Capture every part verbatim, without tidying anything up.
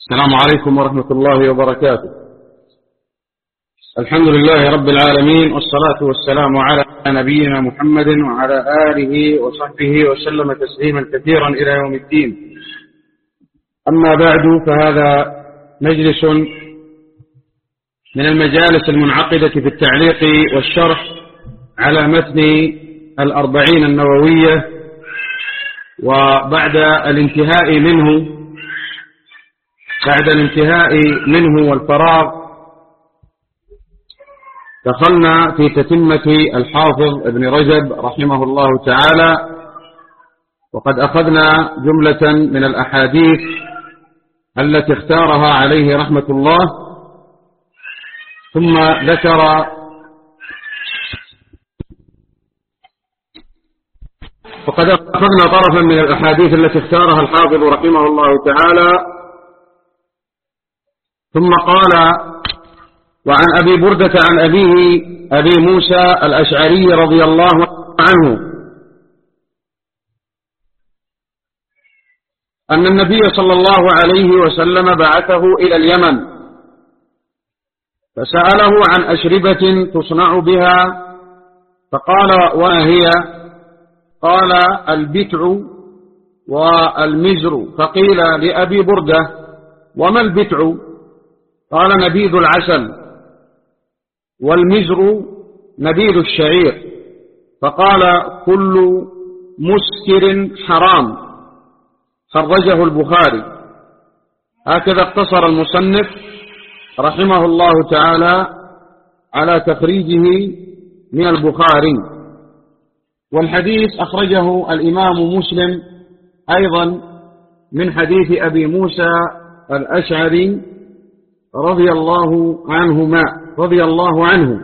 السلام عليكم ورحمة الله وبركاته. الحمد لله رب العالمين، والصلاة والسلام على نبينا محمد وعلى آله وصحبه وسلم تسليما كثيرا إلى يوم الدين. أما بعد، فهذا مجلس من المجالس المنعقدة في التعليق والشرح على متن الأربعين النووية، وبعد الانتهاء منه بعد الانتهاء منه والفراغ دخلنا في تتمة الحافظ ابن رجب رحمه الله تعالى، وقد أخذنا جملة من الأحاديث التي اختارها عليه رحمة الله، ثم ذكر وقد أخذنا طرفا من الأحاديث التي اختارها الحافظ رحمه الله تعالى، ثم قال: وعن أبي بردة عن أبيه أبي موسى الأشعري رضي الله عنه أن النبي صلى الله عليه وسلم بعثه إلى اليمن، فسأله عن أشربة تصنع بها، فقال: وما هي؟ قال: البتع والمزر. فقيل لأبي بردة: وما البتع؟ قال: نبيذ العسل، والمزر نبيذ الشعير. فقال: كل مسكر حرام. خرجه البخاري. هكذا اقتصر المصنف رحمه الله تعالى على تخريجه من البخاري، والحديث أخرجه الإمام مسلم أيضا من حديث أبي موسى الأشعري رضي الله عنهما رضي الله عنه.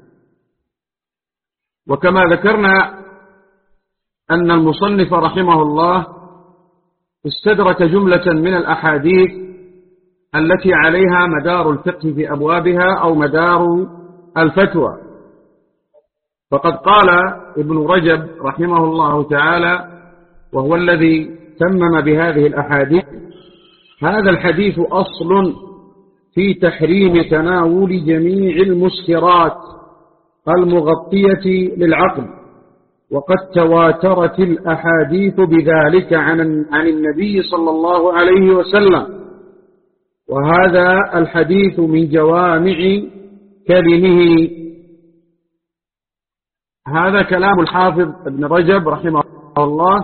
وكما ذكرنا أن المصنف رحمه الله استدرك جملة من الأحاديث التي عليها مدار الفقه في أبوابها أو مدار الفتوى. فقد قال ابن رجب رحمه الله تعالى، وهو الذي تمم بهذه الأحاديث: هذا الحديث أصل في تحريم تناول جميع المسكرات المغطية للعقل، وقد تواترت الأحاديث بذلك عن عن النبي صلى الله عليه وسلم، وهذا الحديث من جوامع كلمه. هذا كلام الحافظ ابن رجب رحمه الله،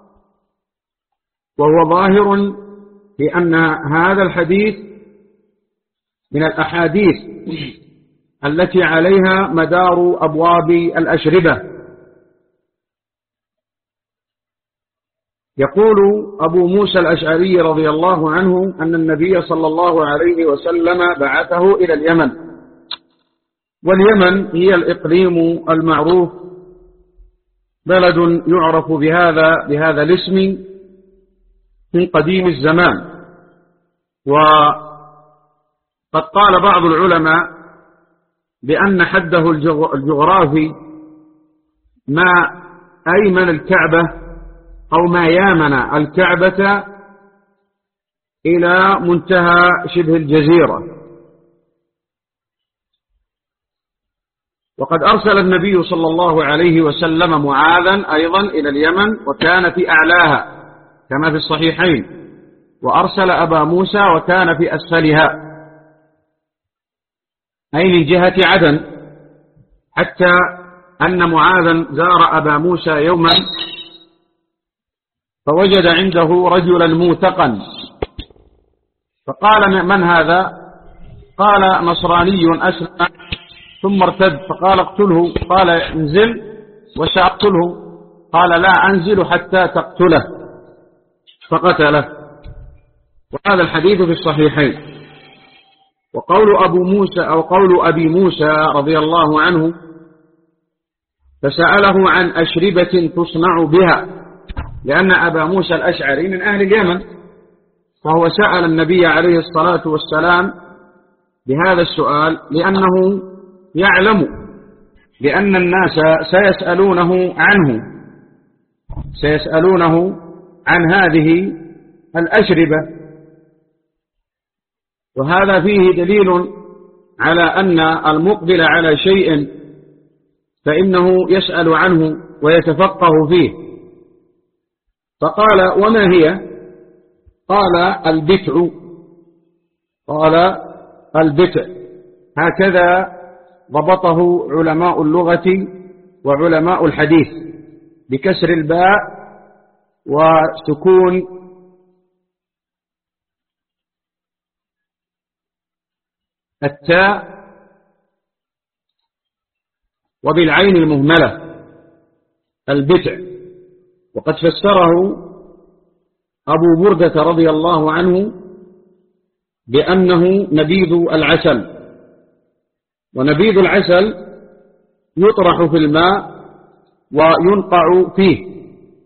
وهو ظاهر في أن هذا الحديث من الأحاديث التي عليها مدار أبواب الأشربة. يقول أبو موسى الأشعري رضي الله عنه أن النبي صلى الله عليه وسلم بعثه إلى اليمن، واليمن هي الإقليم المعروف، بلد يعرف بهذا بهذا الاسم من قديم الزمان. وقد قال بعض العلماء بأن حده الجغرافي ما أيمن الكعبة أو ما يامن الكعبة إلى منتهى شبه الجزيرة. وقد أرسل النبي صلى الله عليه وسلم معاذا أيضا إلى اليمن، وكان في أعلاها كما في الصحيحين، وأرسل أبا موسى وكان في أسفلها، أي من جهة عدن، حتى أن معاذا زار أبا موسى يوما فوجد عنده رجلا موثقا، فقال: من هذا؟ قال: نصراني أسلم ثم ارتد. فقال: اقتله. قال: انزل وسأقتله. قال: لا أنزل حتى تقتله. فقتله. وهذا الحديث في الصحيحين. وقول أبو موسى أو قول أبي موسى رضي الله عنه: فسأله عن أشربة تصنع بها، لأن أبا موسى الأشعري من أهل اليمن، فهو سأل النبي عليه الصلاة والسلام بهذا السؤال لأنه يعلم بأن الناس سيسألونه عنه سيسألونه عن هذه الأشربة. وهذا فيه دليل على أن المقبل على شيء فإنه يسأل عنه ويتفقه فيه. فقال: وما هي؟ قال: البتع. قال: البتع. هكذا ضبطه علماء اللغة وعلماء الحديث، بكسر الباء وسكون التاء وبالعين المهملة، البتع. وقد فسره أبو بردة رضي الله عنه بأنه نبيذ العسل، ونبيذ العسل يطرح في الماء وينقع فيه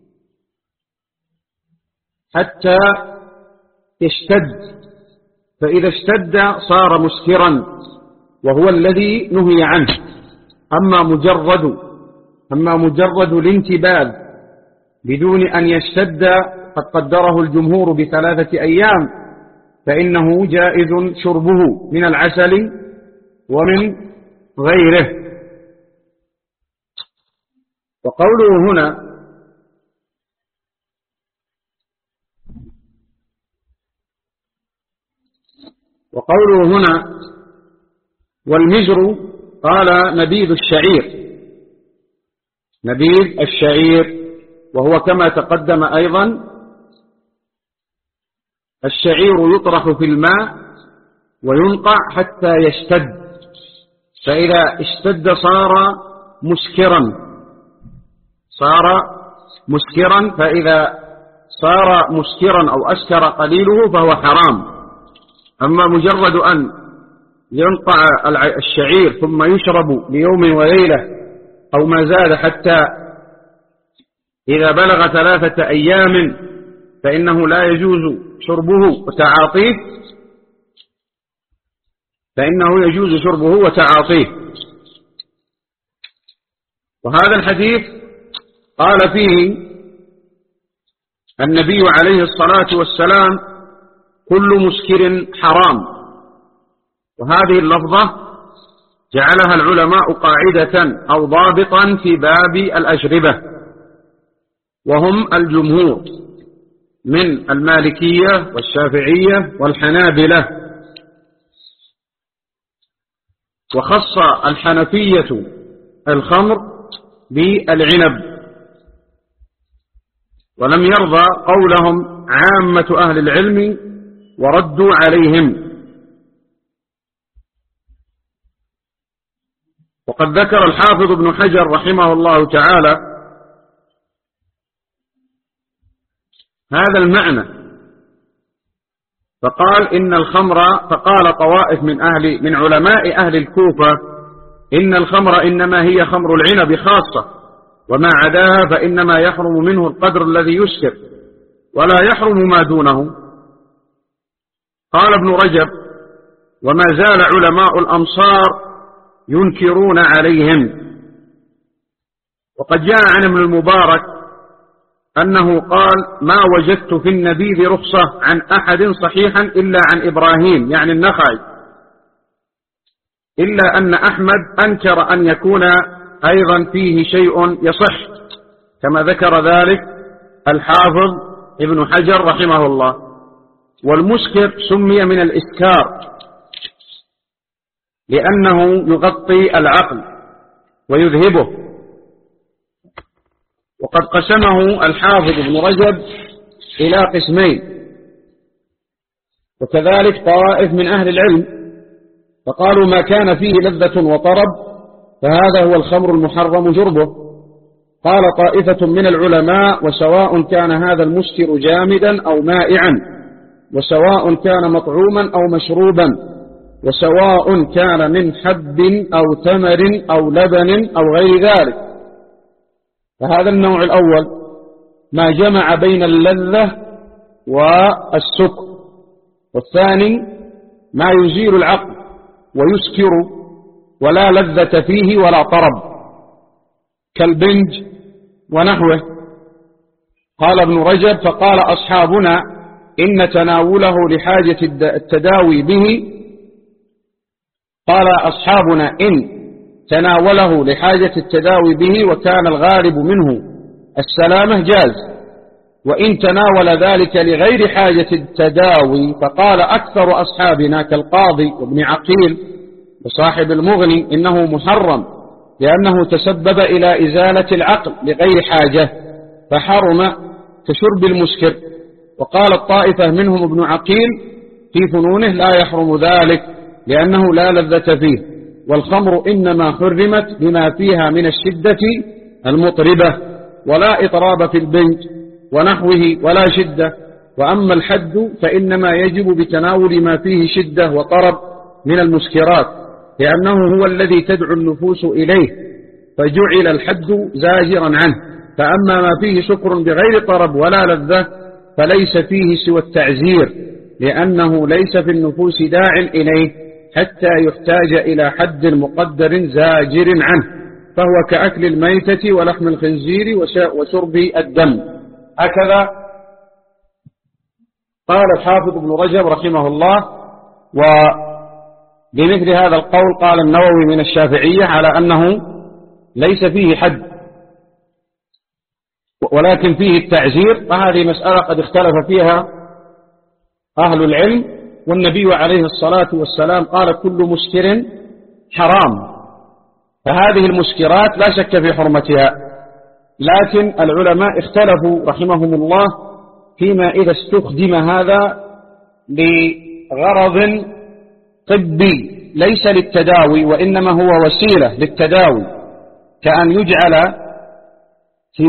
حتى يشتد، فإذا اشتد صار مسكرا، وهو الذي نهي عنه. أما مجرد أما مجرد الانتباذ بدون أن يشتد، قد قدره الجمهور بثلاثة أيام، فإنه جائز شربه من العسل ومن غيره. وقوله هنا وقوله هنا والمجر، قال: نبيذ الشعير. نبيذ الشعير، وهو كما تقدم أيضا الشعير يطرح في الماء وينقع حتى يشتد، فإذا اشتد صار مسكرا صار مسكرا فإذا صار مسكرا أو أسكر قليله فهو حرام. أما مجرد أن ينقع الشعير ثم يشرب ليوم وليلة أو ما زاد حتى إذا بلغ ثلاثة أيام فإنه لا يجوز شربه وتعاطيه فإنه يجوز شربه وتعاطيه. وهذا الحديث قال فيه النبي عليه الصلاة والسلام: كل مسكر حرام. وهذه اللفظة جعلها العلماء قاعدة أو ضابطا في باب الأشربة، وهم الجمهور من المالكية والشافعية والحنابلة. وخص الحنفية الخمر بالعنب، ولم يرضى قولهم عامة أهل العلم وردوا عليهم. وقد ذكر الحافظ ابن حجر رحمه الله تعالى هذا المعنى، فقال إن الخمر فقال طوائف من أهل من علماء أهل الكوفة إن الخمر إنما هي خمر العنب خاصة، وما عداها فإنما يحرم منه القدر الذي يسكر ولا يحرم ما دونه. قال ابن رجب: وما زال علماء الأمصار ينكرون عليهم. وقد جاء عن ابن المبارك أنه قال: ما وجدت في النبيذ رخصة عن أحد صحيحا إلا عن إبراهيم، يعني النخعي، إلا أن أحمد أنكر أن يكون أيضا فيه شيء يصح، كما ذكر ذلك الحافظ ابن حجر رحمه الله. والمسكر سمي من الإسكار لأنه يغطي العقل ويذهبه. وقد قسمه الحافظ ابن رجب إلى قسمين، وكذلك طوائف من أهل العلم، فقالوا ما كان فيه لذة وطرب فهذا هو الخمر المحرم جربه. قال طائفة من العلماء: وسواء كان هذا المسكر جامدا أو مائعا، وسواء كان مطعوما أو مشروبا، وسواء كان من حب أو تمر أو لبن أو غير ذلك. فهذا النوع الأول ما جمع بين اللذة والسكر، والثاني ما يزيل العقل ويسكر ولا لذة فيه ولا طرب كالبنج ونحوه. قال ابن رجب: فقال أصحابنا إن تناوله لحاجة التداوي به، قال أصحابنا إن تناوله لحاجة التداوي به وكان الغالب منه السلامة جاز، وإن تناول ذلك لغير حاجة التداوي فقال أكثر أصحابنا كالقاضي وابن عقيل وصاحب المغني إنه محرم لأنه تسبب إلى إزالة العقل لغير حاجة فحرم كشرب المسكر. وقال الطائفة منهم ابن عقيل في فنونه لا يحرم ذلك لأنه لا لذة فيه، والخمر إنما حرمت بما فيها من الشدة المطربة ولا إطراب في البنج ونحوه ولا شدة، وأما الحد فإنما يجب بتناول ما فيه شدة وطرب من المسكرات لأنه هو الذي تدعو النفوس إليه فجعل الحد زاجرا عنه، فأما ما فيه سكر بغير طرب ولا لذة فليس فيه سوى التعزير لأنه ليس في النفوس داع إليه حتى يحتاج إلى حد مقدر زاجر عنه، فهو كأكل الميتة ولحم الخنزير وشرب الدم. هكذا قال الحافظ ابن رجب رحمه الله. وبمثل هذا القول قال النووي من الشافعية على أنه ليس فيه حد ولكن فيه التعزير، فهذه مسألة قد اختلف فيها أهل العلم، والنبي عليه الصلاة والسلام قال كل مسكر حرام، فهذه المسكرات لا شك في حرمتها، لكن العلماء اختلفوا رحمهم الله فيما إذا استخدم هذا لغرض طبي ليس للتداوي وإنما هو وسيلة للتداوي، كأن يجعل في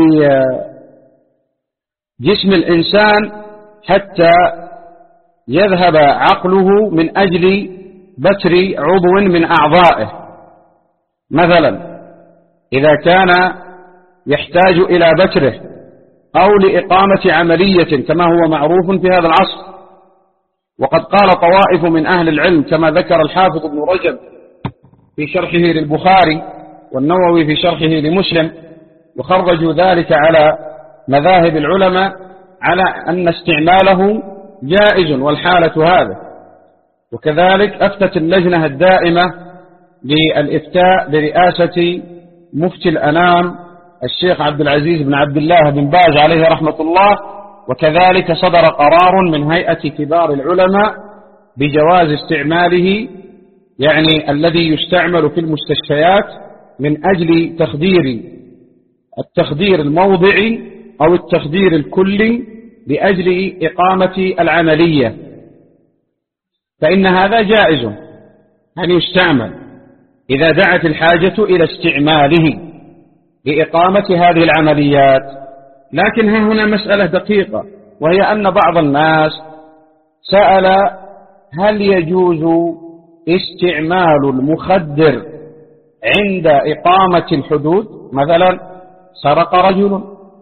جسم الإنسان حتى يذهب عقله من أجل بتر عضو من أعضائه، مثلا إذا كان يحتاج إلى بتره أو لإقامة عملية كما هو معروف في هذا العصر. وقد قال طوائف من أهل العلم كما ذكر الحافظ ابن رجب في شرحه للبخاري والنووي في شرحه لمسلم، وخرجوا ذلك على مذاهب العلماء على أن استعماله جائز والحالة هذا. وكذلك أفتت اللجنة الدائمة للإفتاء برئاسة مفتي الأنام الشيخ عبد العزيز بن عبد الله بن باز عليه رحمة الله، وكذلك صدر قرار من هيئة كبار العلماء بجواز استعماله، يعني الذي يستعمل في المستشفيات من أجل تخدير التخدير الموضعي أو التخدير الكلي لأجل إقامة العملية، فإن هذا جائز أن يستعمل إذا دعت الحاجة إلى استعماله لإقامة هذه العمليات. لكن ها هنا مسألة دقيقة، وهي أن بعض الناس سأل هل يجوز استعمال المخدر عند إقامة الحدود؟ مثلا سرق رجل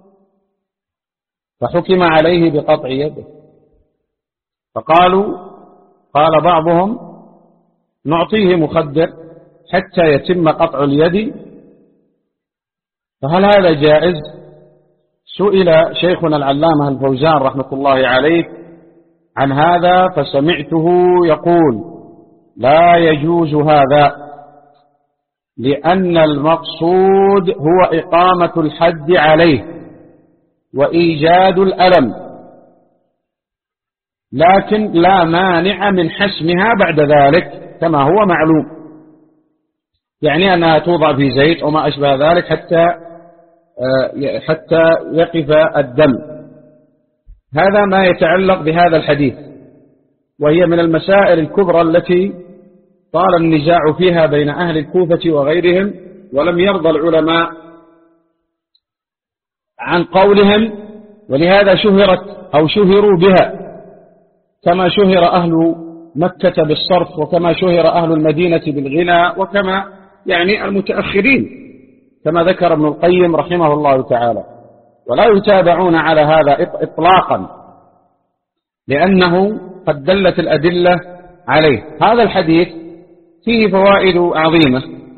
فحكم عليه بقطع يده، فقالوا قال بعضهم نعطيه مخدر حتى يتم قطع اليد، فهل هذا جائز؟ سئل شيخنا العلامة الفوزان رحمة الله عليه عن هذا فسمعته يقول لا يجوز هذا، لأن المقصود هو إقامة الحد عليه وإيجاد الألم، لكن لا مانع من حسمها بعد ذلك كما هو معلوم، يعني أنها توضع في زيت وما أشبه ذلك حتى حتى يقف الدم. هذا ما يتعلق بهذا الحديث، وهي من المسائل الكبرى التي طال النزاع فيها بين أهل الكوفة وغيرهم، ولم يرضى العلماء عن قولهم، ولهذا شهرت أو شهروا بها كما شهر أهل مكة بالصرف، وكما شهر أهل المدينة بالغنى، وكما يعني المتأخرين كما ذكر ابن القيم رحمه الله تعالى، ولا يتابعون على هذا إطلاقا لأنه قد دلت الأدلة عليه. هذا الحديث فيه فوائد عظيمة،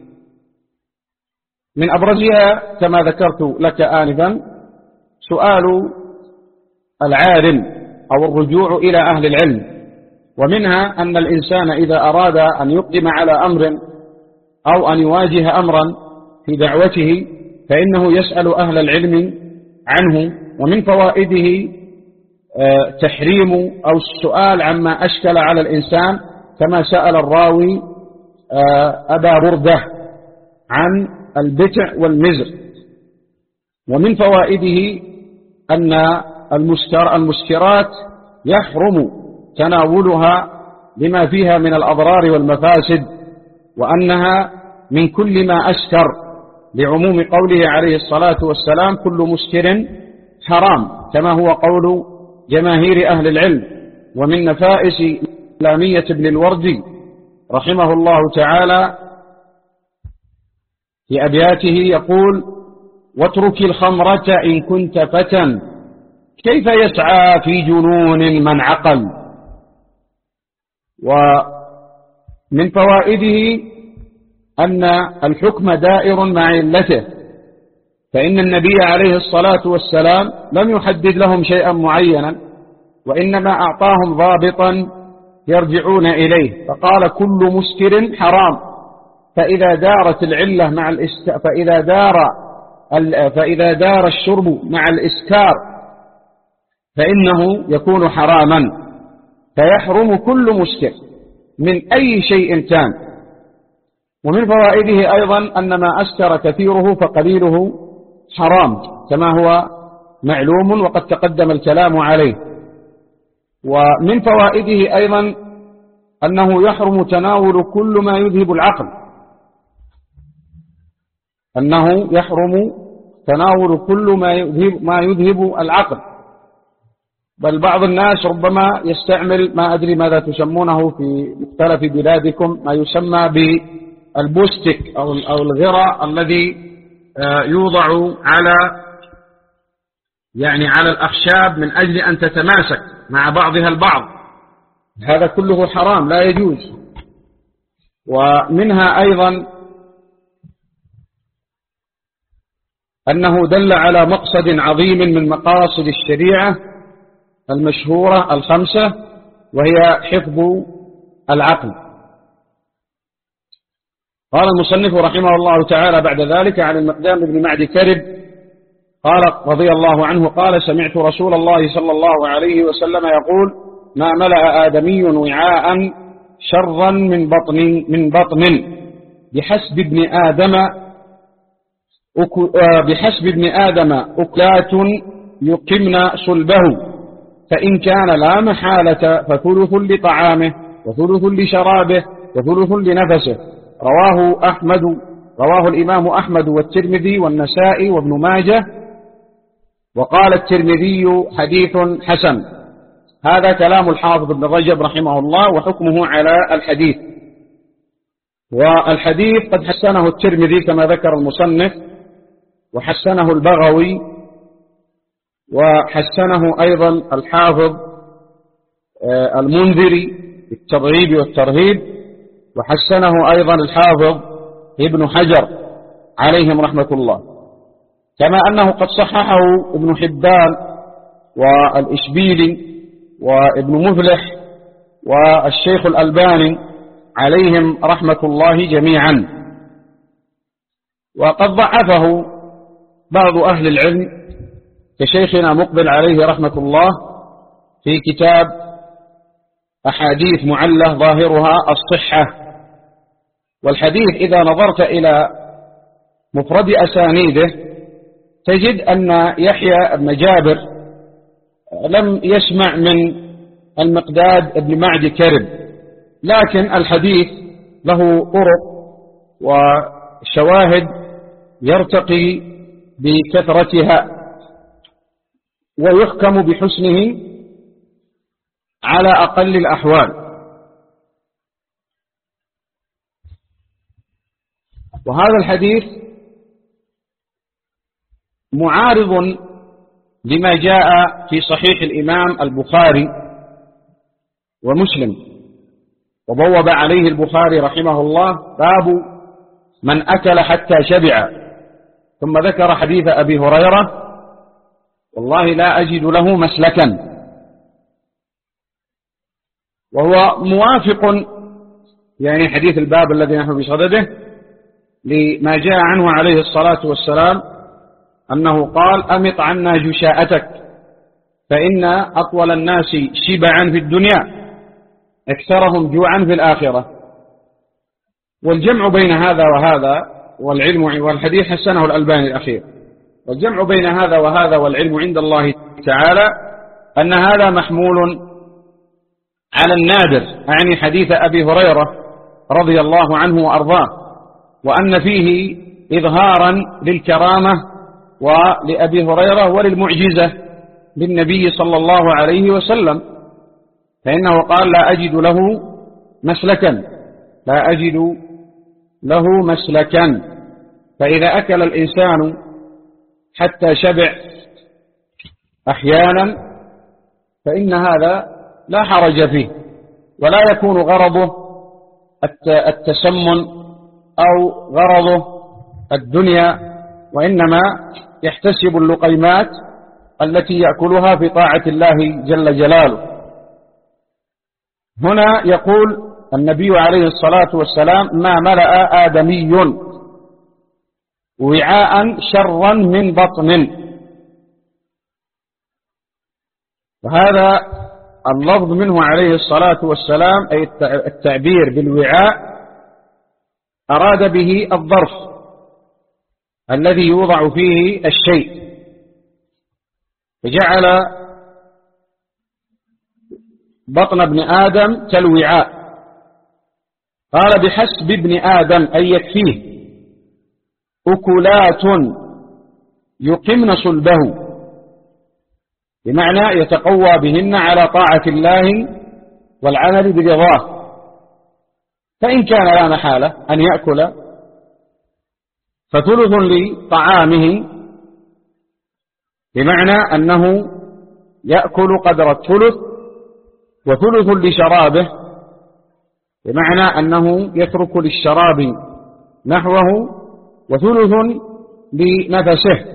من أبرزها كما ذكرت لك آنفا سؤال العالم أو الرجوع إلى أهل العلم. ومنها أن الإنسان إذا أراد أن يقدم على أمر أو أن يواجه أمرا في دعوته فإنه يسأل أهل العلم عنه. ومن فوائده تحريم أو السؤال عما أشكل على الإنسان، كما سأل الراوي أبا بردة عن البتع والمزر. ومن فوائده أن المسكرات يحرم تناولها لما فيها من الأضرار والمفاسد، وأنها من كل ما أسكر، لعموم قوله عليه الصلاة والسلام كل مسكر حرام، كما هو قول جماهير أهل العلم. ومن نفائس لامية ابن الوردي رحمه الله تعالى في أبياته يقول: واترك الخمرة إن كنت فتى كيف يسعى في جنون من عقل. ومن فوائده أن الحكم دائر مع علته، فإن النبي عليه الصلاة والسلام لم يحدد لهم شيئا معينا، وإنما أعطاهم ضابطا يرجعون إليه، فقال كل مسكر حرام. فإذا دارت العلة مع الاست... فإذا دار ال... فإذا دار الشرب مع الإسكار فإنه يكون حراما، فيحرم كل مسكر من أي شيء كان. ومن فوائده أيضا أن ما أسكر كثيره فقليله حرام، كما هو معلوم وقد تقدم الكلام عليه. ومن فوائده أيضا أنه يحرم تناول كل ما يذهب العقل، أنه يحرم تناول كل ما يذهب, ما يذهب العقل. بل بعض الناس ربما يستعمل، ما أدري ماذا تسمونه في مختلف بلادكم، ما يسمى بالبوستيك أو الغراء الذي يوضع على يعني على الأخشاب من أجل أن تتماسك مع بعضها البعض. هذا كله حرام لا يجوز. ومنها أيضا أنه دل على مقصد عظيم من مقاصد الشريعة المشهورة الخمسة، وهي حفظ العقل. قال المصنف رحمه الله تعالى بعد ذلك عن المقدام بن معد كرب قال رضي الله عنه قال: سمعت رسول الله صلى الله عليه وسلم يقول: ما ملأ آدمي وعاء شرا من بطن من بطن بحسب ابن آدم بحسب ابن آدم أكلات يقمن صلبه، فإن كان لا محالة فثلث لطعامه وثلث لشرابه وثلث لنفسه. رواه أحمد رواه الإمام أحمد والترمذي والنسائي وابن ماجه، وقال الترمذي حديث حسن. هذا كلام الحافظ ابن رجب رحمه الله وحكمه على الحديث. والحديث قد حسنه الترمذي كما ذكر المصنف، وحسنه البغوي، وحسنه أيضا الحافظ المنذري بالترغيب والترهيب، وحسنه أيضا الحافظ ابن حجر عليهم رحمة الله، كما أنه قد صححه ابن حبان والإشبيلي وابن مفلح والشيخ الألباني عليهم رحمة الله جميعا. وقد ضعفه بعض أهل العلم كشيخنا مقبل عليه رحمة الله في كتاب أحاديث معلة ظاهرها الصحة. والحديث إذا نظرت إلى مفرد أسانيده تجد أن يحيى بن جابر لم يسمع من المقداد بن معد كرب، لكن الحديث له طرق وشواهد يرتقي بكثرتها ويحكم بحسنه على أقل الأحوال. وهذا الحديث معارض لما جاء في صحيح الإمام البخاري ومسلم، وبوب عليه البخاري رحمه الله باب من أكل حتى شبع، ثم ذكر حديث أبي هريرة والله لا أجد له مسلكا، وهو موافق يعني حديث الباب الذي نحن بصدده لما جاء عنه عليه الصلاة والسلام أنه قال: أمط عنا جشاءتك فإن أطول الناس شبعا في الدنيا أكثرهم جوعا في الآخرة. والجمع بين هذا وهذا والعلم والحديث حسنه الألباني الأخير، والجمع بين هذا وهذا والعلم عند الله تعالى أن هذا محمول على النادر، أعني حديث أبي هريرة رضي الله عنه وأرضاه، وأن فيه إظهارا للكرامة ولأبي هريرة وللمعجزة للنبي صلى الله عليه وسلم، فإنه قال: لا أجد له مسلكا لا أجد له مسلكا. فإذا أكل الإنسان حتى شبع أحيانا فإن هذا لا حرج فيه، ولا يكون غرضه التسمن أو غرضه الدنيا، وإنما يحتسب اللقيمات التي يأكلها في طاعة الله جل جلاله. هنا يقول النبي عليه الصلاة والسلام: ما ملأ آدمي وعاء شرا من بطن. وهذا اللفظ منه عليه الصلاة والسلام، أي التعبير بالوعاء، أراد به الظرف الذي يوضع فيه الشيء، فجعل بطن ابن آدم كالوعاء. قال: بحسب ابن آدم أي يكفيه أكلات يقمن صلبه، بمعنى يتقوى بهن على طاعة الله والعمل برضاه، فإن كان لا محالة أن يأكل فثلث لطعامه، بمعنى أنه يأكل قدر الثلث، وثلث لشرابه، بمعنى أنه يترك للشراب نحوه، وثلث لنفسه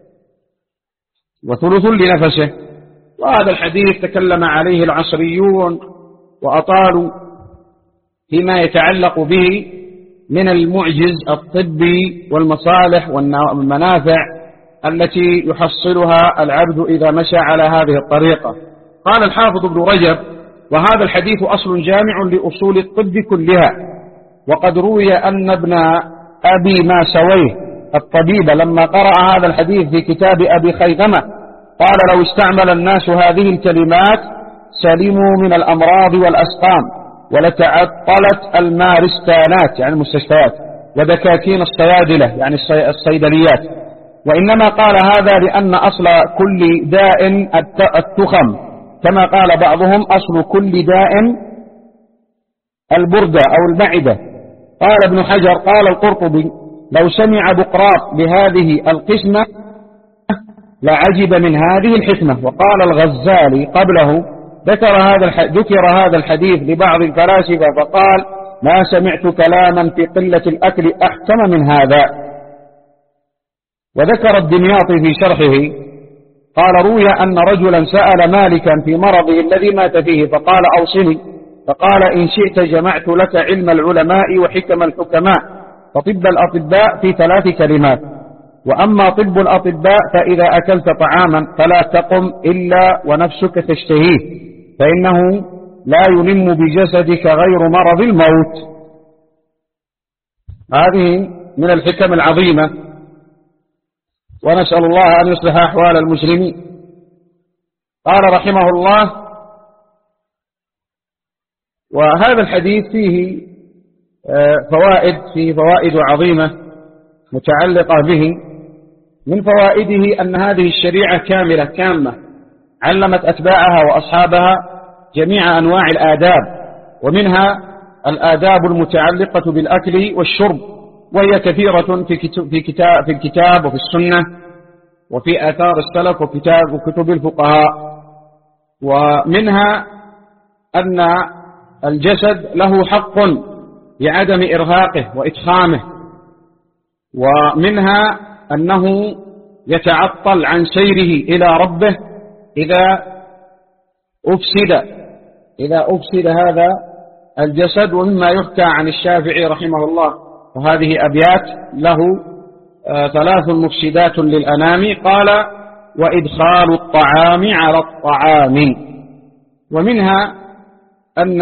وثلث لنفسه. وهذا الحديث تكلم عليه العصريون وأطالوا فيما يتعلق به من المعجز الطبي والمصالح والمنافع التي يحصلها العبد إذا مشى على هذه الطريقة. قال الحافظ ابن رجب: وهذا الحديث أصل جامع لأصول الطب كلها، وقد روي أن ابن أبي ماسويه الطبيب لما قرأ هذا الحديث في كتاب أبي خيثمة قال: لو استعمل الناس هذه الكلمات سلموا من الأمراض والأسقام، ولتعطلت المارستانات يعني المستشفيات، ودكاكين الصيادلة يعني الصيدليات. وإنما قال هذا لأن أصل كل داء التخم، كما قال بعضهم أصل كل داء البردة أو المعدة. قال ابن حجر: قال القرطبي: لو سمع بقراط بهذه القسمة لعجب من هذه الحكمة. وقال الغزالي قبله: ذكر هذا ذكر هذا الحديث لبعض الفلاسفة فقال: ما سمعت كلاما في قلة الأكل أحكم من هذا. وذكر الدمياطي في شرحه قال: روي أن رجلا سأل مالكا في مرضه الذي مات فيه فقال: أوصني، فقال: إن شئت جمعت لك علم العلماء وحكم الحكماء، فطب الأطباء في ثلاث كلمات، وأما طب الأطباء فإذا أكلت طعاما فلا تقم إلا ونفسك تشتهيه، فإنه لا يلم بجسدك غير مرض الموت. هذه من الحكم العظيمة، ونسأل الله أن يصلح أحوال المسلمين. قال رحمه الله: وهذا الحديث فيه فوائد فيه فوائد عظيمة متعلقة به. من فوائده أن هذه الشريعة كاملة كامة، علمت أتباعها وأصحابها جميع أنواع الآداب، ومنها الآداب المتعلقة بالأكل والشرب، وهي كثيرة في كتاب في الكتاب وفي السنة وفي آثار السلف وكتاب وكتب الفقهاء. ومنها أن الجسد له حق بعدم إرهاقه وإتخامه، ومنها أنه يتعطل عن سيره إلى ربه إذا أفسد إذا أفسد هذا الجسد. ومما يحكى عن الشافعي رحمه الله، وهذه أبيات له آه ثلاث مفسدات للأنام، قال: وإدخال الطعام على الطعام. ومنها أن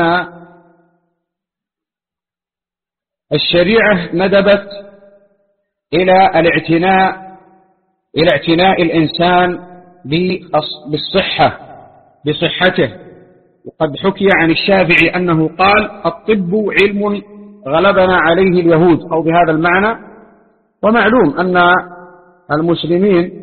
الشريعة ندبت إلى الاعتناء إلى اعتناء الإنسان بالصحة بصحته. وقد حكي عن الشافعي أنه قال: الطب علم غلبنا عليه اليهود، أو بهذا المعنى. ومعلوم أن المسلمين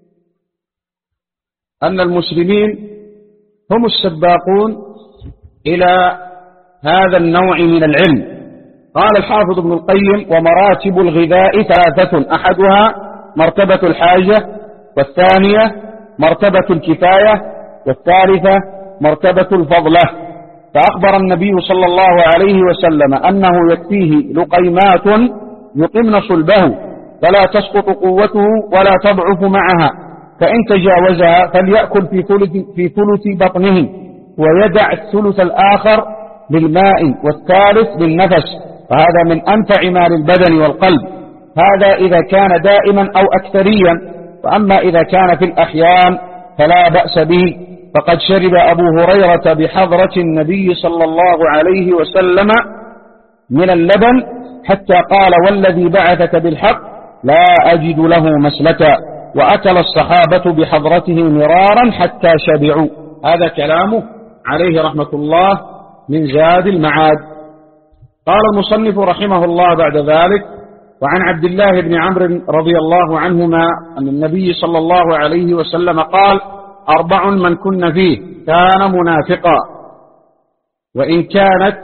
أن المسلمين هم السباقون إلى هذا النوع من العلم. قال الحافظ ابن القيم: ومراتب الغذاء ثلاثة، أحدها مرتبة الحاجة، والثانية مرتبة الكفاية، والثالثة مرتبة الفضلة. فأخبر النبي صلى الله عليه وسلم أنه يكفيه لقيمات يقمن صلبه، فلا تسقط قوته ولا تضعف معها، فإن تجاوزها فليأكل في ثلث, في ثلث بطنه، ويدع الثلث الآخر للماء والثالث للنفس، وهذا من أنفع ما للبدن والقلب. هذا إذا كان دائما أو أكثريا، وأما إذا كان في الأحيان فلا بأس به. فقد شرب أبو هريرة بحضرة النبي صلى الله عليه وسلم من اللبن حتى قال: والذي بعثك بالحق لا أجد له مسلكا. وأكل الصحابة بحضرته مرارا حتى شبعوا. هذا كلامه عليه رحمة الله من زاد المعاد. قال المصنف رحمه الله بعد ذلك: وعن عبد الله بن عمرو رضي الله عنهما أن النبي صلى الله عليه وسلم قال: أربع من كن فيه كان منافقا، وإن كانت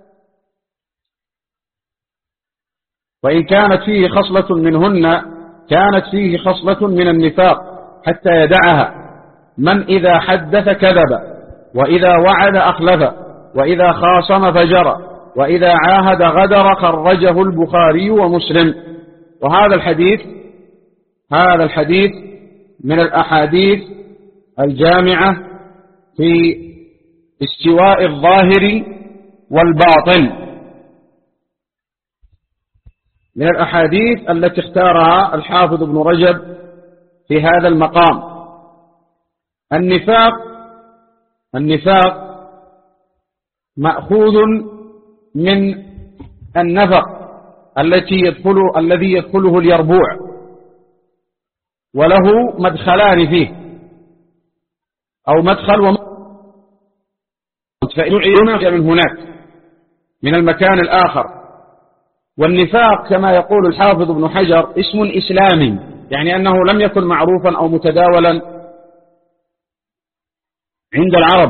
وإن كانت فيه خصلة منهن كانت فيه خصلة من النفاق حتى يدعها: من إذا حدث كذب، وإذا وعد أخلف، وإذا خاصم فجر، وإذا عاهد غدر. خرجه البخاري ومسلم. وهذا الحديث هذا الحديث من الأحاديث الجامعة في استواء الظاهر والباطن، من الأحاديث التي اختارها الحافظ ابن رجب في هذا المقام. النفاق النفاق مأخوذ من النفق التي يدخل الذي يدخله اليربوع، وله مدخلان فيه، أو مدخل ومدخل، فإنه من هناك من المكان الآخر. والنفاق كما يقول الحافظ ابن حجر اسم إسلامي، يعني أنه لم يكن معروفا أو متداولا عند العرب،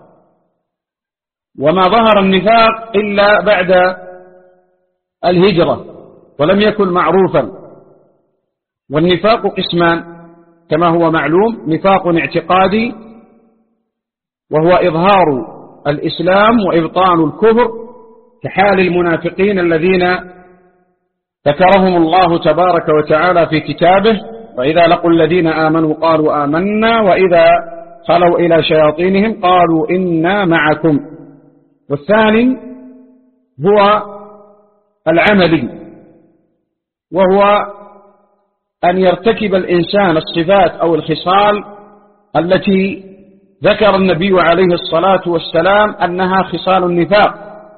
وما ظهر النفاق إلا بعد الهجرة، ولم يكن معروفا. والنفاق قسمان كما هو معلوم: نفاق اعتقادي وهو إظهار الإسلام وإبطان الكفر، كحال المنافقين الذين ذكرهم الله تبارك وتعالى في كتابه: وإذا لقوا الذين آمنوا قالوا آمنا، وإذا خلوا إلى شياطينهم قالوا إنا معكم. والثاني هو العملي، وهو أن يرتكب الإنسان الصفات أو الخصال التي ذكر النبي عليه الصلاة والسلام أنها خصال النفاق،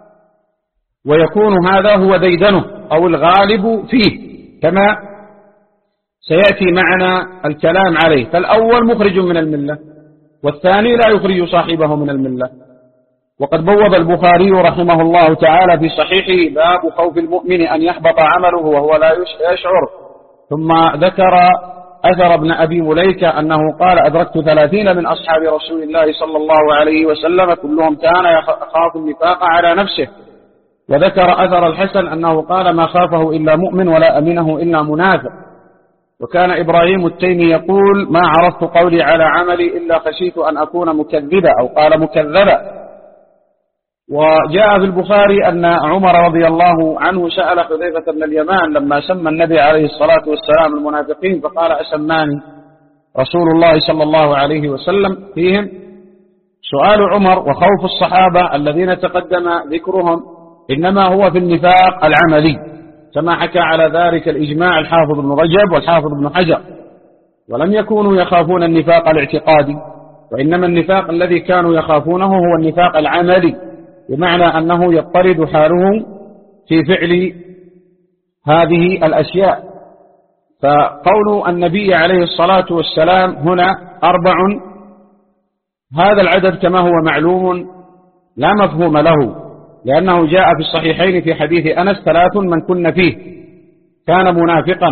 ويكون هذا هو ديدنه أو الغالب فيه، كما سيأتي معنا الكلام عليه. فالأول مخرج من الملة، والثاني لا يخرج صاحبه من الملة. وقد بوب البخاري رحمه الله تعالى في صحيحه باب خوف المؤمن أن يحبط عمله وهو لا يشعر، ثم ذكر أثر ابن أبي مليكة أنه قال: أدركت ثلاثين من أصحاب رسول الله صلى الله عليه وسلم كلهم كان يخاف النفاق على نفسه. وذكر أثر الحسن أنه قال: ما خافه إلا مؤمن ولا أمنه إلا منافق. وكان إبراهيم التيمي يقول: ما عرفت قولي على عملي إلا خشيت أن أكون مكذبا، أو قال مكذبا. وجاء في البخاري أن عمر رضي الله عنه سأل حذيفة بن اليمان لما سمى النبي عليه الصلاة والسلام المنافقين، فقال: أسماني رسول الله صلى الله عليه وسلم فيهم؟ سؤال عمر وخوف الصحابة الذين تقدم ذكرهم إنما هو في النفاق العملي، كما حكى على ذلك الإجماع الحافظ ابن رجب والحافظ ابن حجر، ولم يكونوا يخافون النفاق الاعتقادي، وإنما النفاق الذي كانوا يخافونه هو النفاق العملي، بمعنى أنه يضطرد حالهم في فعل هذه الأشياء. فقول النبي عليه الصلاة والسلام هنا أربع، هذا العدد كما هو معلوم لا مفهوم له، لأنه جاء في الصحيحين في حديث أنس ثلاث من كن فيه كان منافقا.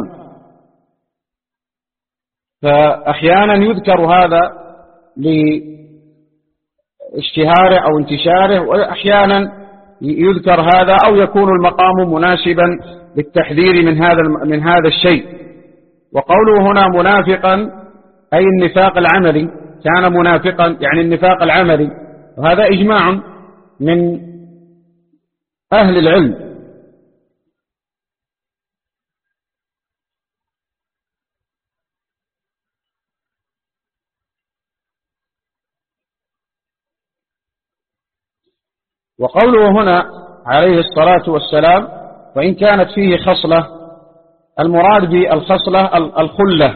فأحيانا يذكر هذا لاشتهاره أو انتشاره، وأحيانا يذكر هذا أو يكون المقام مناسبا للتحذير من هذا من هذا الشيء. وقوله هنا منافقا أي النفاق العملي، كان منافقا يعني النفاق العملي، وهذا إجماع من أهل العلم. وقوله هنا عليه الصلاة والسلام وإن كانت فيه خصلة، المراد بالخصلة الخلة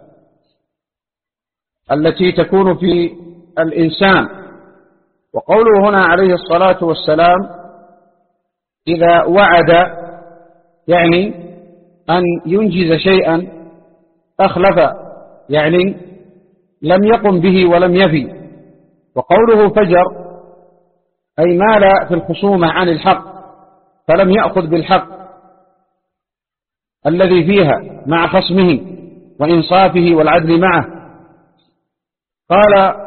التي تكون في الإنسان. وقوله هنا عليه الصلاة والسلام إذا وعد يعني أن ينجز شيئا أخلف، يعني لم يقم به ولم يفي. وقوله فجر أي مال في الخصومة عن الحق فلم يأخذ بالحق الذي فيها مع خصمه وإنصافه والعدل معه. قال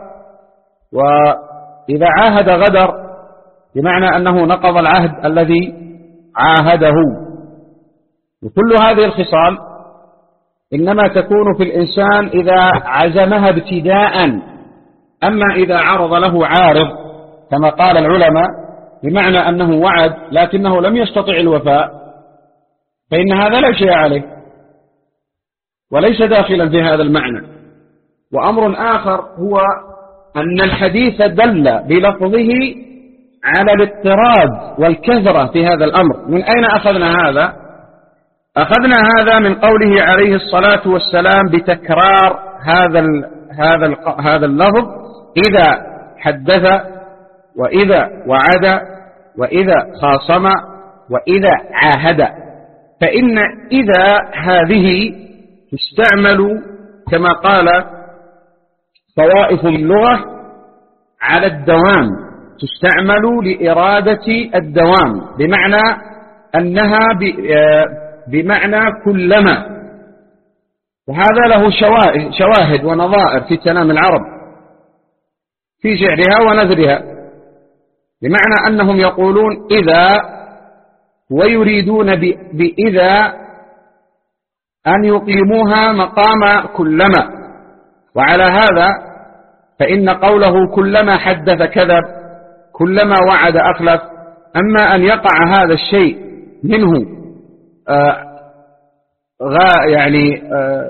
وإذا عاهد غدر، بمعنى أنه نقض العهد الذي عاهده. وكل هذه الخصال إنما تكون في الإنسان إذا عزمها ابتداء، أما إذا عرض له عارض كما قال العلماء بمعنى أنه وعد لكنه لم يستطع الوفاء، فإن هذا لا شيء عليه وليس داخلا في هذا المعنى. وأمر آخر هو أن الحديث دل بلفظه على الاضطراد والكثرة في هذا الأمر. من أين أخذنا هذا؟ أخذنا هذا من قوله عليه الصلاة والسلام بتكرار هذا هذا هذا اللفظ: إذا حدث، وإذا وعد، وإذا خاصم، وإذا عاهد. فإن إذا هذه تستعمل كما قال طوائف من اللغة على الدوام، تستعمل لإرادة الدوام، بمعنى أنها بمعنى كلما. وهذا له شواهد ونظائر في كلام العرب في شعرها ونثرها، بمعنى أنهم يقولون إذا ويريدون بإذا أن يقيموها مقام كلما. وعلى هذا فإن قوله كلما حدث كذب، كلما وعد أخلف، أما أن يقع هذا الشيء منه آه غا يعني آه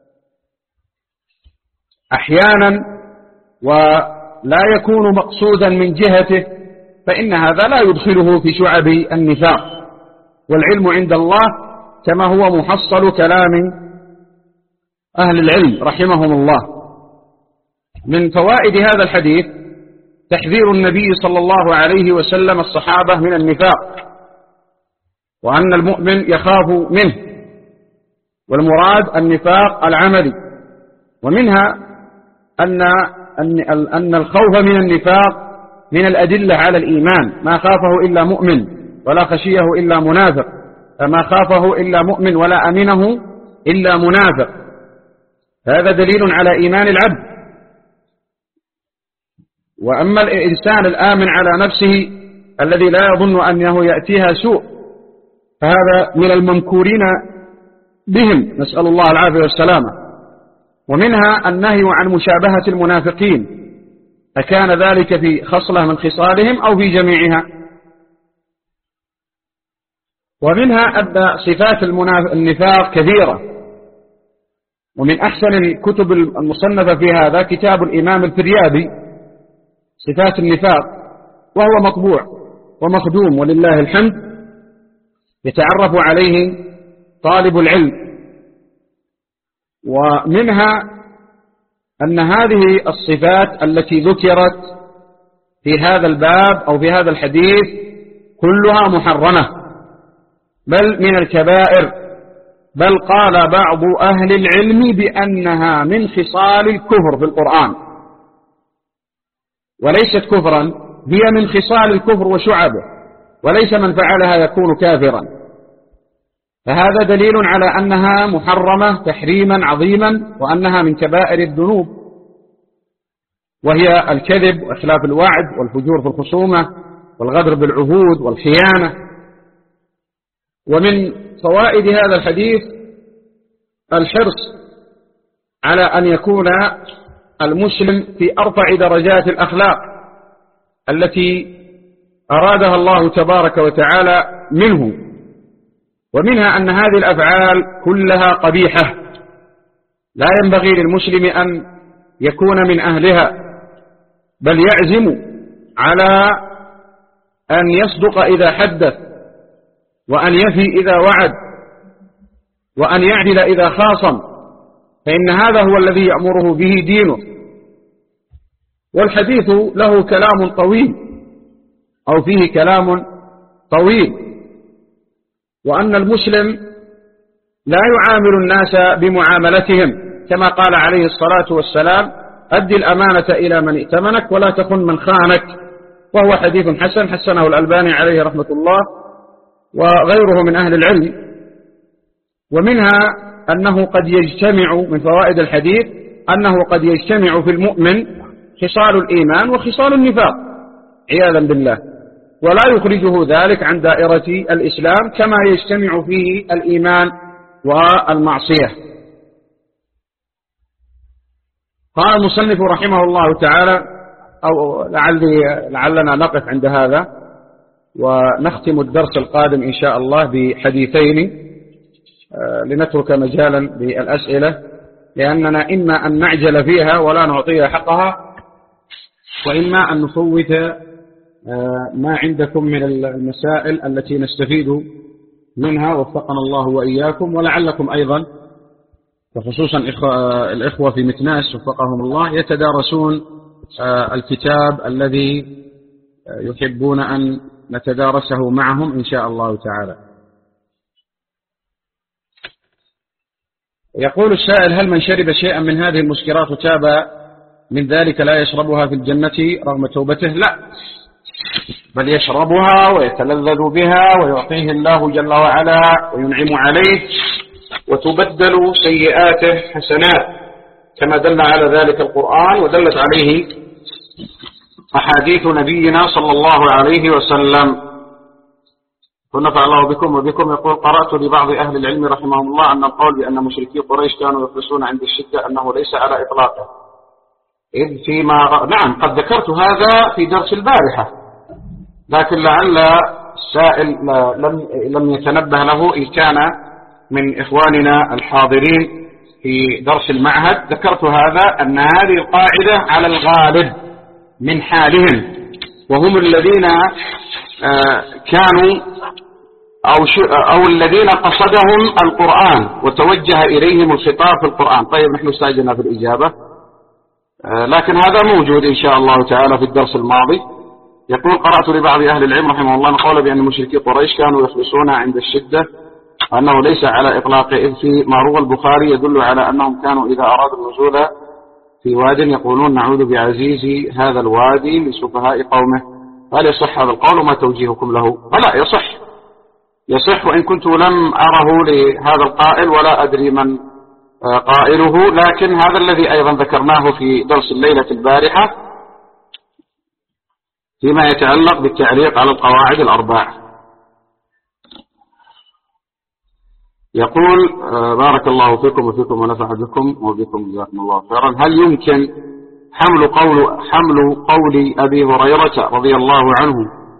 أحيانا ولا يكون مقصودا من جهته، فإن هذا لا يدخله في شعب النفاق. والعلم عند الله كما هو محصل كلام أهل العلم رحمهم الله. من فوائد هذا الحديث تحذير النبي صلى الله عليه وسلم الصحابة من النفاق، وأن المؤمن يخاف منه، والمراد النفاق العملي. ومنها أن أن الخوف من النفاق من الأدلة على الإيمان، ما خافه إلا مؤمن ولا خشيه إلا منافق، فما خافه إلا مؤمن ولا أمنه إلا منافق. هذا دليل على إيمان العبد. وأما الإنسان الآمن على نفسه الذي لا يظن أنه يأتيها سوء، فهذا من الممكورين بهم، نسأل الله العافية والسلامة. ومنها النهي عن مشابهة المنافقين، أكان ذلك في خصلة من خصالهم أو في جميعها. ومنها أن صفات النفاق كثيرة، ومن أحسن الكتب المصنفة في هذا كتاب الإمام الفريابي صفات النفاق، وهو مطبوع ومخدوم ولله الحمد، يتعرف عليه طالب العلم. ومنها أن هذه الصفات التي ذكرت في هذا الباب أو في هذا الحديث كلها محرمة، بل من الكبائر، بل قال بعض أهل العلم بأنها من خصال الكفر في القرآن، وليست كفرا، هي من خصال الكفر وشعبه، وليس من فعلها يكون كافرا. فهذا دليل على أنها محرمة تحريما عظيما، وأنها من كبائر الذنوب، وهي الكذب وإخلاف الوعد والفجور في الخصومة والغدر بالعهود والخيانة. ومن فوائد هذا الحديث الحرص على أن يكون المسلم في أرفع درجات الأخلاق التي أرادها الله تبارك وتعالى منه، ومنها أن هذه الأفعال كلها قبيحة، لا ينبغي للمسلم أن يكون من أهلها، بل يعزم على أن يصدق إذا حدث، وأن يفي إذا وعد، وأن يعدل إذا خاصم، فإن هذا هو الذي يأمره به دينه. والحديث له كلام طويل أو فيه كلام طويل، وأن المسلم لا يعامل الناس بمعاملتهم، كما قال عليه الصلاة والسلام: أدي الأمانة إلى من ائتمنك ولا تخن من خانك، وهو حديث حسن حسنه الألباني عليه رحمة الله وغيره من أهل العلم. ومنها أنه قد يجتمع، من فوائد الحديث أنه قد يجتمع في المؤمن خصال الإيمان وخصال النفاق عياذا بالله، ولا يخرجه ذلك عن دائرة الإسلام، كما يجتمع فيه الإيمان والمعصية. قال المصنف رحمه الله تعالى، أو لعلي لعلنا نقف عند هذا ونختم الدرس القادم إن شاء الله بحديثين لنترك مجالا للأسئلة، لأننا إما أن نعجل فيها ولا نعطيها حقها، وإما أن نفوت ما عندكم من المسائل التي نستفيد منها، وفقنا الله وإياكم، ولعلكم أيضا وخصوصا الإخوة في مكناس وفقهم الله يتدارسون الكتاب الذي يحبون أن نتدارسه معهم إن شاء الله تعالى. يقول السائل: هل من شرب شيئا من هذه المسكرات وتاب من ذلك لا يشربها في الجنة رغم توبته؟ لا، بل يشربها ويتلذذ بها ويعطيه الله جل وعلا وينعم عليه، وتبدل سيئاته حسنات، كما دل على ذلك القرآن ودلت عليه أحاديث نبينا صلى الله عليه وسلم. ونفع الله بكم وبكم. يقول: قرأت لبعض أهل العلم رحمهم الله أن القول بأن مشركي قريش كانوا يخلصون عند الشدة أنه ليس على إطلاقه، إذ فيما ر... نعم قد ذكرت هذا في درس البارحة، لكن لعل السائل لم لم يتنبه له إن كان من إخواننا الحاضرين في درس المعهد. ذكرت هذا أن هذه القاعدة على الغالب من حالهم، وهم الذين كانوا أو, أو الذين قصدهم القرآن وتوجه إليهم الخطاب في القرآن. طيب نحن استعجلنا في الإجابة، لكن هذا موجود إن شاء الله تعالى في الدرس الماضي. يقول: قرأت لبعض أهل العلم رحمه الله قال بأن مشركي قريش كانوا يخلصون عند الشدة أنه ليس على إطلاقه، إذ في ما روى البخاري يدل على أنهم كانوا إذا أرادوا النزول في واد يقولون: نعوذ بعزيز هذا الوادي لسفهاء قومه. هل يصح هذا القول وما توجيهكم له؟ ولا يصح، يصح، وإن كنت لم أره لهذا القائل ولا أدري من قائله، لكن هذا الذي أيضا ذكرناه في درس الليلة البارحة فيما يتعلق بالتعليق على القواعد الأربع. يقول: بارك الله فيكم وفيكم ونفع بكم وبكم جزاكم الله خيرا. هل يمكن حمل قول حمل قول أبي هريرة رضي الله عنه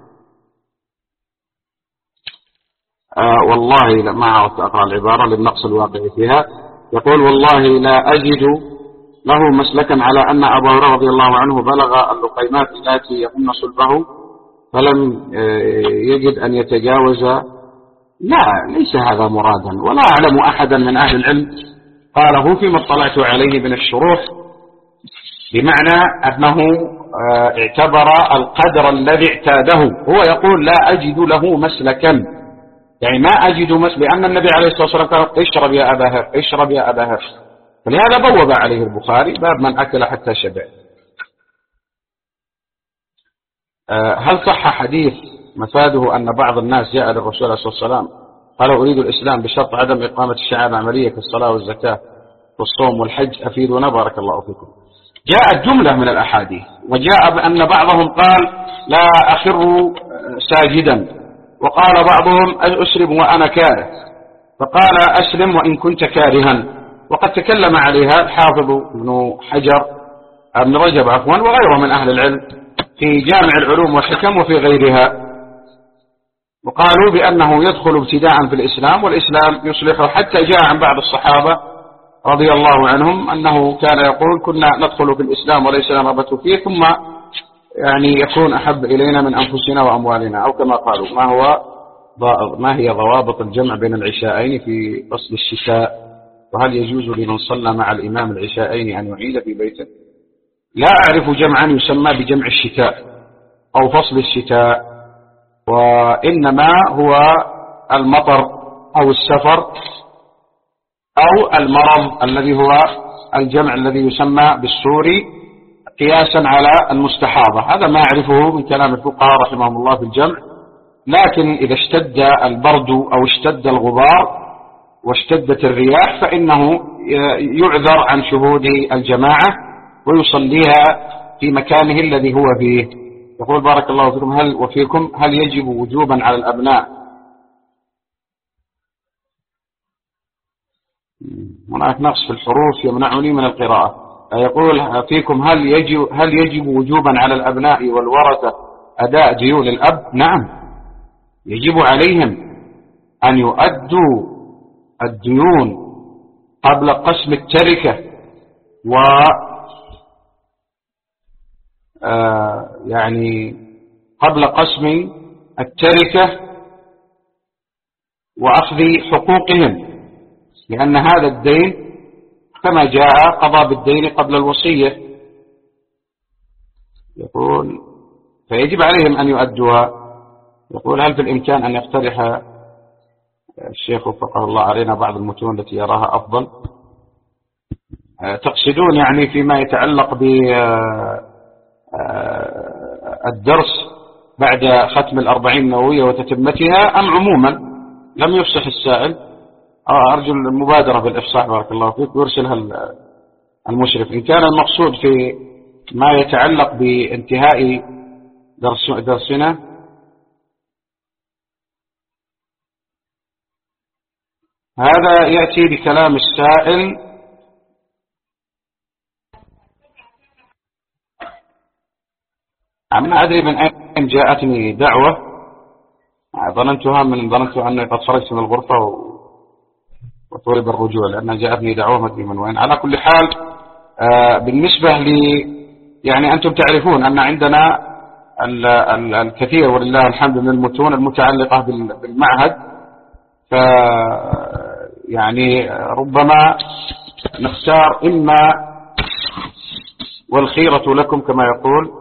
آه والله ما عرفت أقرأ العبارة للنقص الواقع فيها. يقول: والله لا أجد له مسلكا على أن أبا هريرة رضي الله عنه بلغ اللقيمات التي يهن صلبه فلم يجد أن يتجاوز. لا، ليس هذا مرادا، ولا أعلم أحدا من أهل العلم قاله فيما اطلعت عليه من الشروح، بمعنى أنه اعتبر القدر الذي اعتاده. هو يقول لا أجد له مسلكا، يعني ما أجد مسلك، لأن النبي عليه الصلاة والسلام قال اشرب يا أبا هريرة، اشرب يا أبا هريرة، فلهذا بوب عليه البخاري باب من أكل حتى شبع. هل صح حديث مفاده أن بعض الناس جاء للرسول عليه الصلاة والسلام قال أريد الإسلام بشرط عدم إقامة الشعائر العملية كالصلاة والزكاة والصوم والحج، أفيدونا بارك الله فيكم. جاءت جملة من الأحاديث، وجاء بأن بعضهم قال لا أخر ساجدا، وقال بعضهم أسلم وأنا كاره، فقال أسلم وإن كنت كارها، وقد تكلم عليها الحافظ ابن حجر ابن رجب عفوا وغيره من أهل العلم في جامع العلوم والحكم وفي غيرها، وقالوا بأنه يدخل ابتداء في الإسلام والإسلام يصلحه، حتى جاء عن بعض الصحابة رضي الله عنهم أنه كان يقول كنا ندخل في الإسلام وليس لنا رغبة فيه، ثم يعني يكون أحب إلينا من أنفسنا وأموالنا، أو كما قالوا. ما هو ما هي ضوابط الجمع بين العشاءين في فصل الشتاء؟ وهل يجوز لمن صلى مع الإمام العشاءين أن يعيد في بيته؟ لا أعرف جمعا يسمى بجمع الشتاء أو فصل الشتاء، وإنما هو المطر أو السفر أو المرض الذي هو الجمع الذي يسمى بالسوري قياسا على المستحاضة. هذا ما أعرفه من كلام الفقهاء رحمهم الله في الجمع. لكن إذا اشتد البرد أو اشتد الغبار واشتدت الرياح فإنه يعذر عن شهود الجماعة ويصليها في مكانه الذي هو فيه. يقول بارك الله فيكم هل وفيكم هل يجب وجوبا على الأبناء؟ هناك نقص في الحروف يمنعني من القراءة. يقول فيكم هل يجب هل يجب وجوبا على الأبناء والورثة أداء ديون الأب؟ نعم، يجب عليهم أن يؤدوا الديون قبل قسم التركة، و آه يعني قبل قسم التركة وأخذ حقوقهم، لأن هذا الدين كما جاء قضى بالدين قبل الوصية. يقول فيجب عليهم أن يؤدوها. يقول هل في الإمكان أن يقترح الشيخ وفقه الله علينا بعض المتون التي يراها أفضل؟ تقصدون يعني فيما يتعلق بالدرس بعد ختم الأربعين النووية وتتمتها، أم عموما؟ لم يفصح السائل. أرجو المبادرة بالإفصاح بارك الله فيك ويرسلها المشرف. إن كان المقصود في ما يتعلق بانتهاء درس درسنا هذا يأتي بكلام السائل. ما أدري من أين جاءتني دعوة، ظننتها من ظننت أني قد خرجت من الغرفة وطلب الرجوع، لأنها جاءتني دعوة ما أدري من وين. على كل حال بالنسبة لي يعني أنتم تعرفون أن عندنا الكثير ولله الحمد من المتون المتعلقة بالمعهد، ف يعني ربما نختار إما والخيرة لكم كما يقول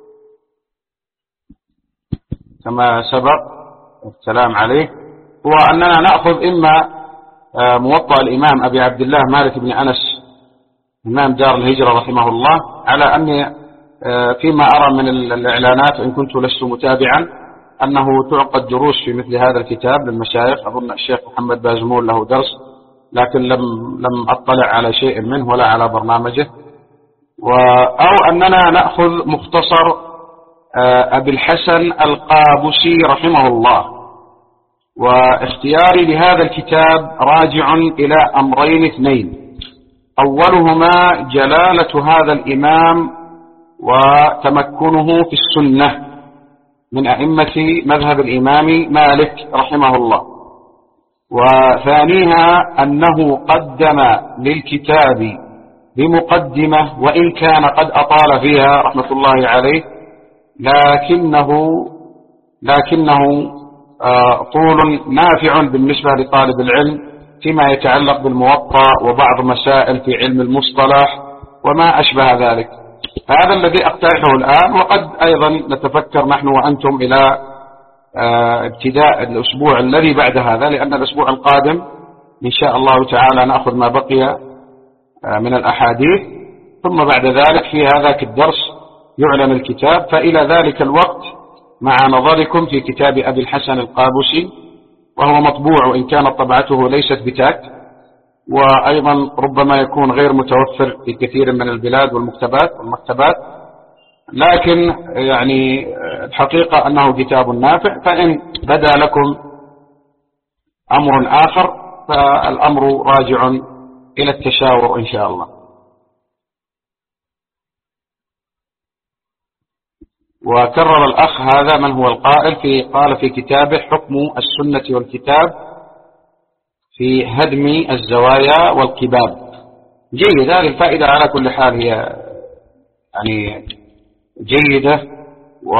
كما سبق السلام عليه، هو أننا نأخذ إما موطأ الإمام أبي عبد الله مالك بن أنس إمام دار الهجرة رحمه الله، على أن فيما أرى من الإعلانات إن كنت لست متابعا أنه تعقد دروس في مثل هذا الكتاب للمشايخ. أظن الشيخ محمد بازمول له درس، لكن لم لم أطلع على شيء منه ولا على برنامجه. أو أننا نأخذ مختصر أبي الحسن القابسي رحمه الله. واختياري لهذا الكتاب راجع إلى أمرين اثنين، أولهما جلالة هذا الإمام وتمكنه في السنة من أئمة مذهب الإمام مالك رحمه الله، وثانيها أنه قدم للكتاب بمقدمة وإن كان قد أطال فيها رحمة الله عليه، لكنه لكنه طول نافع بالنسبة لطالب العلم فيما يتعلق بالموطأ وبعض مسائل في علم المصطلح وما أشبه ذلك. هذا الذي أقترحه الآن، وقد أيضا نتفكر نحن وأنتم إلى ابتداء الأسبوع الذي بعد هذا، لأن الأسبوع القادم إن شاء الله تعالى نأخذ ما بقي من الأحاديث، ثم بعد ذلك في هذاك الدرس يعلن الكتاب. فإلى ذلك الوقت مع نظركم في كتاب أبي الحسن القابسي، وهو مطبوع وإن كانت طبعته ليست بتاك، وأيضا ربما يكون غير متوفر في كثير من البلاد والمكتبات والمكتبات، لكن يعني الحقيقة أنه كتاب نافع. فإن بدا لكم أمر آخر فالأمر راجع إلى التشاور إن شاء الله. وكرر الأخ هذا من هو القائل في قال في كتابه حكم السنة والكتاب في هدم الزوايا والقباب. جيد، هذه الفائدة على كل حال هي يعني جيدة، و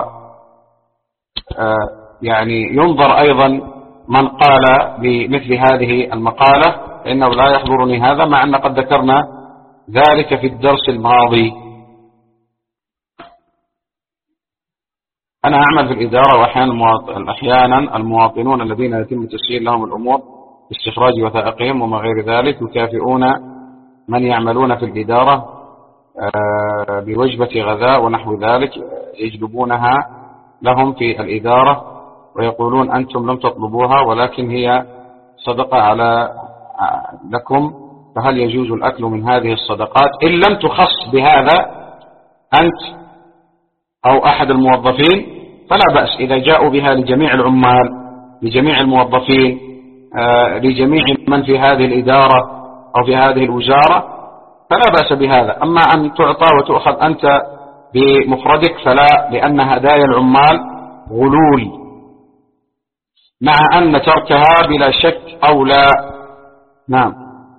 يعني ينظر أيضا من قال بمثل هذه المقالة، إنه لا يحضرني هذا مع أن قد ذكرنا ذلك في الدرس الماضي. أنا أعمل في الإدارة، وأحيانا المواطنون الذين يتم تسهيل لهم الأمور باستخراج وثائقهم وما غير ذلك يكافئون من يعملون في الإدارة بوجبة غذاء ونحو ذلك، يجلبونها لهم في الإدارة ويقولون أنتم لم تطلبوها ولكن هي صدقة على لكم، فهل يجوز الأكل من هذه الصدقات؟ إن لم تخص بهذا أنت أو أحد الموظفين فلا بأس، إذا جاءوا بها لجميع العمال لجميع الموظفين لجميع من في هذه الإدارة أو في هذه الوزارة فلا بأس بهذا. أما أن تعطى وتأخذ أنت بمفردك فلا، لأن هدايا العمال غلول، مع أن تركها بلا شك أولى. نعم.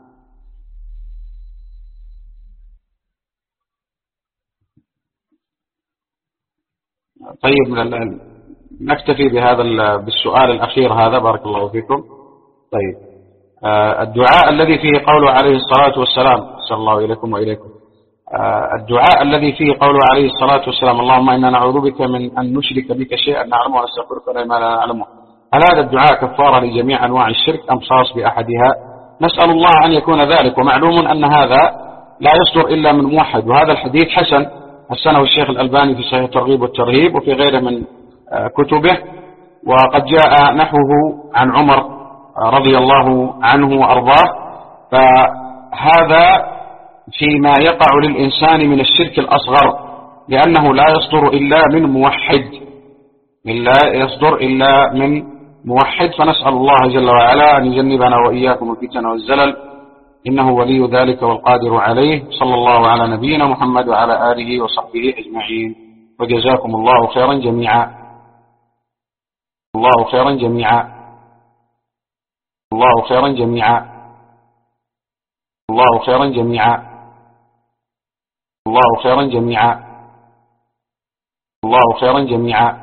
طيب نكتفي بهذا بالسؤال الأخير هذا، بارك الله فيكم. طيب الدعاء الذي فيه قوله عليه الصلاة والسلام، صلى الله إليكم وإليكم، الدعاء الذي فيه قوله عليه الصلاة والسلام اللهم إنا نعوذ بك من أن نشرك بك شيئا نعلمه ونستغفرك لما لا نعلمه، هل هذا الدعاء كفارة لجميع أنواع الشرك أم خاص بأحدها؟ نسأل الله أن يكون ذلك، ومعلوم أن هذا لا يصدر إلا من موحد، وهذا الحديث حسن حسنه الشيخ الألباني في صحيح الترغيب والترهيب وفي غيره من كتبه، وقد جاء نحوه عن عمر رضي الله عنه وأرضاه. فهذا فيما يقع للإنسان من الشرك الأصغر، لأنه لا يصدر إلا من موحد، إلا يصدر إلا من موحد. فنسأل الله جل وعلا أن يجنبنا وإياكم الفتن والزلل، إنه ولي ذلك والقادر عليه. صلى الله على نبينا محمد وعلى آله وصحبه أجمعين، وجزاكم الله خيرا جميعا. الله خيرا جميعا. الله خيرا جميعا. الله خيرا جميعا. الله خيرا جميعا. الله خيرا جميعا.